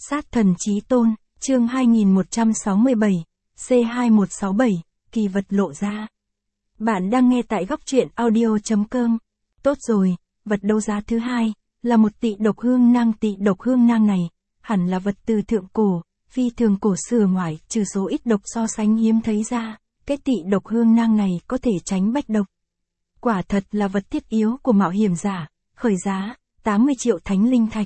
Sát thần chí tôn, chương 2167, C2167, kỳ vật lộ ra. Bạn đang nghe tại góc truyện audio.com. Tốt rồi, vật đấu giá thứ hai, là một tị độc hương nang. Tị độc hương nang này, hẳn là vật từ thượng cổ, phi thường cổ xưa ngoại trừ số ít độc so sánh hiếm thấy ra, cái tị độc hương nang này có thể tránh bách độc. Quả thật là vật thiết yếu của mạo hiểm giả, khởi giá, 80 triệu thánh linh thạch.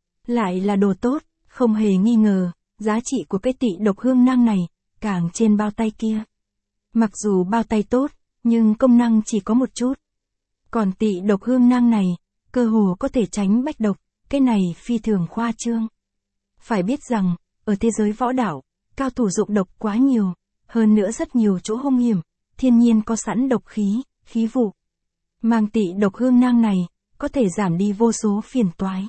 Lại là đồ tốt, không hề nghi ngờ, giá trị của cái tị độc hương nang này, càng trên bao tay kia. Mặc dù bao tay tốt, nhưng công năng chỉ có một chút. Còn tị độc hương nang này, cơ hồ có thể tránh bách độc, cái này phi thường khoa trương. Phải biết rằng, ở thế giới võ đạo, cao thủ dụng độc quá nhiều, hơn nữa rất nhiều chỗ hung hiểm, thiên nhiên có sẵn độc khí, khí vụ. Mang tị độc hương nang này, có thể giảm đi vô số phiền toái.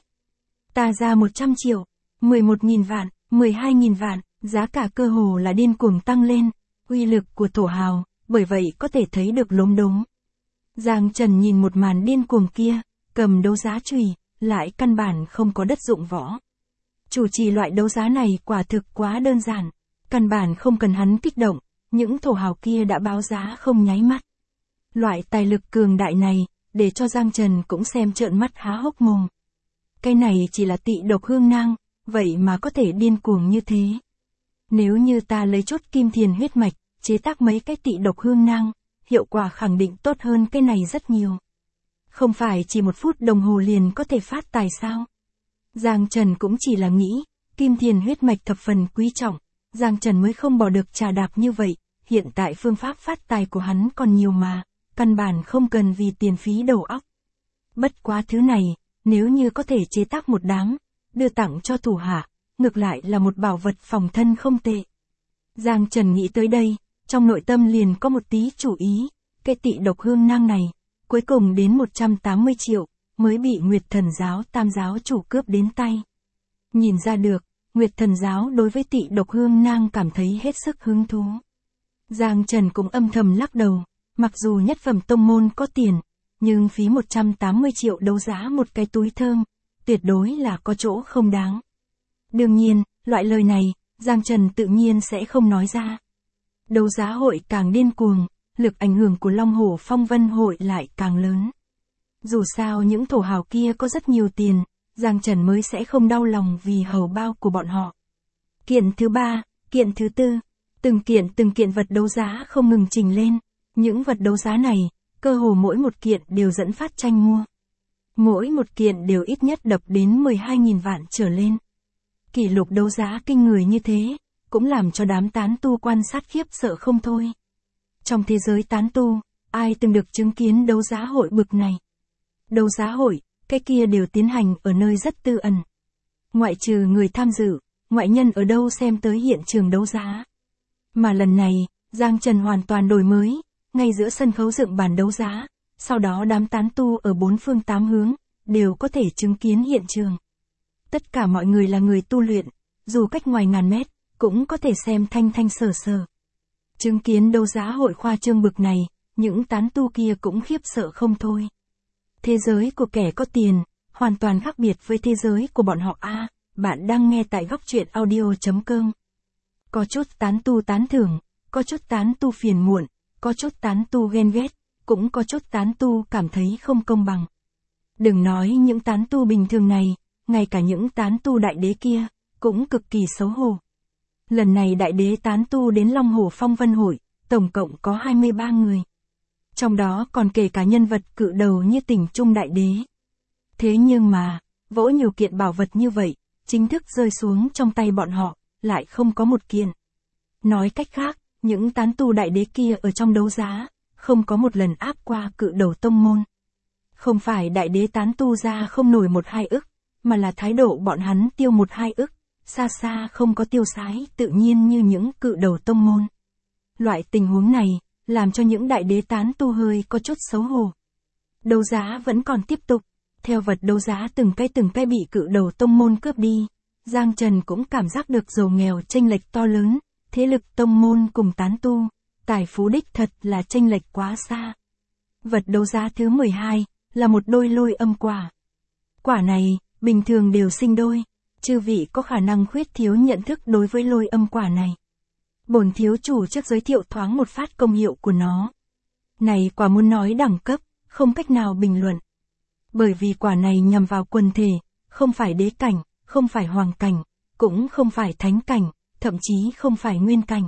Ta ra 100 triệu, 11.000 vạn, 12.000 vạn, giá cả cơ hồ là điên cuồng tăng lên, uy lực của thổ hào, bởi vậy có thể thấy được lốm đốm. Giang Trần nhìn một màn điên cuồng kia, cầm đấu giá chùy, lại căn bản không có đất dụng võ. Chủ trì loại đấu giá này quả thực quá đơn giản, căn bản không cần hắn kích động, những thổ hào kia đã báo giá không nháy mắt. Loại tài lực cường đại này, để cho Giang Trần cũng xem trợn mắt há hốc mồm. Cái này chỉ là tị độc hương nang, vậy mà có thể điên cuồng như thế. Nếu như ta lấy chốt kim thiền huyết mạch, chế tác mấy cái tị độc hương nang, hiệu quả khẳng định tốt hơn cái này rất nhiều. Không phải chỉ 1 phút đồng hồ liền có thể phát tài sao? Giang Trần cũng chỉ là nghĩ, kim thiền huyết mạch thập phần quý trọng, Giang Trần mới không bỏ được trà đạp như vậy, hiện tại phương pháp phát tài của hắn còn nhiều mà, căn bản không cần vì tiền phí đầu óc. Bất quá thứ này, nếu như có thể chế tác một đám, đưa tặng cho thủ hạ, ngược lại là một bảo vật phòng thân không tệ. Giang Trần nghĩ tới đây, trong nội tâm liền có một tí chủ ý, cái tị độc hương nang này, cuối cùng đến 180 triệu, mới bị Nguyệt Thần Giáo Tam Giáo chủ cướp đến tay. Nhìn ra được, Nguyệt Thần Giáo đối với tị độc hương nang cảm thấy hết sức hứng thú. Giang Trần cũng âm thầm lắc đầu, mặc dù nhất phẩm tông môn có tiền, nhưng phí 180 triệu đấu giá một cái túi thơm, tuyệt đối là có chỗ không đáng. Đương nhiên, loại lời này, Giang Trần tự nhiên sẽ không nói ra. Đấu giá hội càng điên cuồng, lực ảnh hưởng của Long Hổ Phong Vân hội lại càng lớn. Dù sao những thổ hào kia có rất nhiều tiền, Giang Trần mới sẽ không đau lòng vì hầu bao của bọn họ. Kiện thứ 3, kiện thứ 4, từng kiện vật đấu giá không ngừng trình lên. Những vật đấu giá này, cơ hồ mỗi một kiện đều dẫn phát tranh mua. Mỗi một kiện đều ít nhất đập đến 12.000 vạn trở lên. Kỷ lục đấu giá kinh người như thế, cũng làm cho đám tán tu quan sát khiếp sợ không thôi. Trong thế giới tán tu, ai từng được chứng kiến đấu giá hội bực này? Đấu giá hội, cái kia đều tiến hành ở nơi rất tư ẩn. Ngoại trừ người tham dự, ngoại nhân ở đâu xem tới hiện trường đấu giá. Mà lần này, Giang Trần hoàn toàn đổi mới, ngay giữa sân khấu dựng bàn đấu giá, sau đó đám tán tu ở 4 phương 8 hướng, đều có thể chứng kiến hiện trường. Tất cả mọi người là người tu luyện, dù cách ngoài ngàn mét, cũng có thể xem thanh sờ sờ. Chứng kiến đấu giá hội khoa trương bực này, những tán tu kia cũng khiếp sợ không thôi. Thế giới của kẻ có tiền, hoàn toàn khác biệt với thế giới của bọn họ a. Bạn đang nghe tại góc truyện audio.com. Có chút tán tu tán thưởng, có chút tán tu phiền muộn, có chút tán tu ghen ghét, cũng có chút tán tu cảm thấy không công bằng. Đừng nói những tán tu bình thường này, ngay cả những tán tu đại đế kia, cũng cực kỳ xấu hổ. Lần này đại đế tán tu đến Long Hổ Phong Vân hội, tổng cộng có 23 người. Trong đó còn kể cả nhân vật cự đầu như Tỉnh Trung đại đế. Thế nhưng mà, vỗ nhiều kiện bảo vật như vậy, chính thức rơi xuống trong tay bọn họ, lại không có một kiện. Nói cách khác, những tán tu đại đế kia ở trong đấu giá, không có một lần áp qua cự đầu tông môn. Không phải đại đế tán tu ra không nổi 1-2 ức, mà là thái độ bọn hắn tiêu 1-2 ức, xa xa không có tiêu sái tự nhiên như những cự đầu tông môn. Loại tình huống này, làm cho những đại đế tán tu hơi có chút xấu hổ. Đấu giá vẫn còn tiếp tục, theo vật đấu giá từng cái bị cự đầu tông môn cướp đi, Giang Trần cũng cảm giác được giàu nghèo chênh lệch to lớn, thế lực tông môn cùng tán tu, tài phú đích thật là chênh lệch quá xa. Vật đấu giá thứ 12, là một đôi lôi âm quả. Quả này, bình thường đều sinh đôi, Chư vị có khả năng khuyết thiếu nhận thức đối với lôi âm quả này. Bổn thiếu chủ trước giới thiệu thoáng một phát công hiệu của nó. Này quả muốn nói đẳng cấp, không cách nào bình luận. Bởi vì quả này nhằm vào quần thể, không phải đế cảnh, không phải hoàng cảnh, cũng không phải thánh cảnh, thậm chí không phải nguyên cảnh.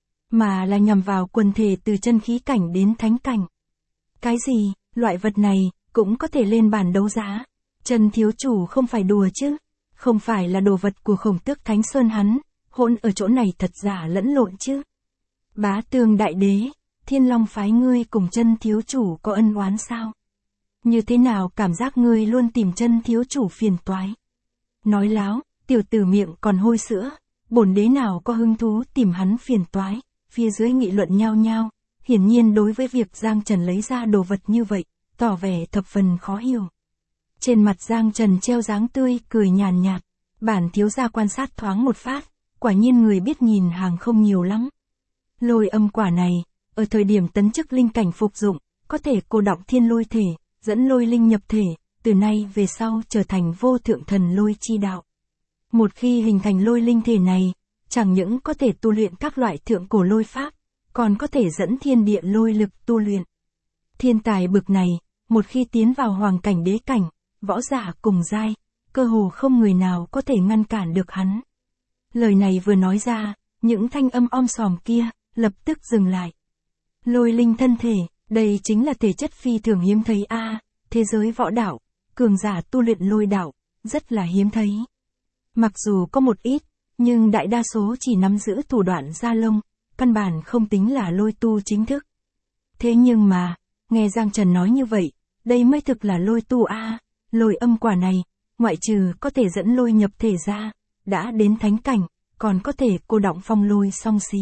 Mà là nhằm vào quần thể từ chân khí cảnh đến thánh cảnh. Cái gì, loại vật này, cũng có thể lên bàn đấu giá. Trần thiếu chủ không phải đùa chứ. Không phải là đồ vật của Khổng Tước Thánh Sơn hắn, hôn ở chỗ này thật giả lẫn lộn chứ. Bá Tường đại đế, Thiên Long phái ngươi cùng Chân thiếu chủ có ân oán sao? Như thế nào cảm giác ngươi luôn tìm Chân thiếu chủ phiền toái? Nói láo, tiểu tử miệng còn hôi sữa, bổn đế nào có hứng thú tìm hắn phiền toái, phía dưới nghị luận nhao nhao, hiển nhiên đối với việc Giang Trần lấy ra đồ vật như vậy, tỏ vẻ thập phần khó hiểu. Trên mặt Giang Trần treo dáng tươi cười nhàn nhạt, bản thiếu gia quan sát thoáng một phát, quả nhiên người biết nhìn hàng không nhiều lắm. Lôi âm quả này, ở thời điểm tấn chức linh cảnh phục dụng, có thể cô đọng thiên lôi thể, dẫn lôi linh nhập thể, từ nay về sau trở thành vô thượng thần lôi chi đạo. Một khi hình thành lôi linh thể này, chẳng những có thể tu luyện các loại thượng cổ lôi pháp, còn có thể dẫn thiên địa lôi lực tu luyện. Thiên tài bực này, một khi tiến vào hoàng cảnh đế cảnh, võ giả cùng giai, cơ hồ không người nào có thể ngăn cản được hắn. Lời này vừa nói ra, những thanh âm om sòm kia, lập tức dừng lại. Lôi linh thân thể, đây chính là thể chất phi thường hiếm thấy thế giới võ đạo, cường giả tu luyện lôi đạo, rất là hiếm thấy. Mặc dù có một ít, nhưng đại đa số chỉ nắm giữ thủ đoạn da lông, căn bản không tính là lôi tu chính thức. Thế nhưng mà, nghe Giang Trần nói như vậy, đây mới thực là lôi tu lôi âm quả này, ngoại trừ có thể dẫn lôi nhập thể ra, đã đến thánh cảnh, còn có thể cô đọng phong lôi song xí.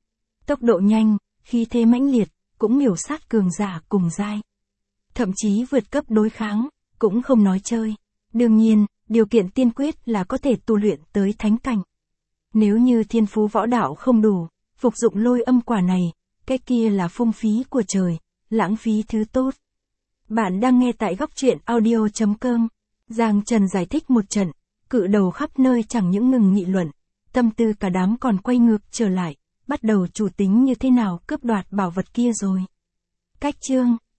Tốc độ nhanh, khí thế mãnh liệt, cũng miểu sát cường giả cùng giai. Thậm chí vượt cấp đối kháng, cũng không nói chơi. Đương nhiên, điều kiện tiên quyết là có thể tu luyện tới thánh cảnh. Nếu như thiên phú võ đạo không đủ, phục dụng lôi âm quả này, cái kia là phung phí của trời, lãng phí thứ tốt. Bạn đang nghe tại góc truyện audio.com. Giang Trần giải thích một trận, cự đầu khắp nơi chẳng những ngừng nghị luận, tâm tư cả đám còn quay ngược trở lại, bắt đầu chủ tính như thế nào cướp đoạt bảo vật kia rồi. Cách chương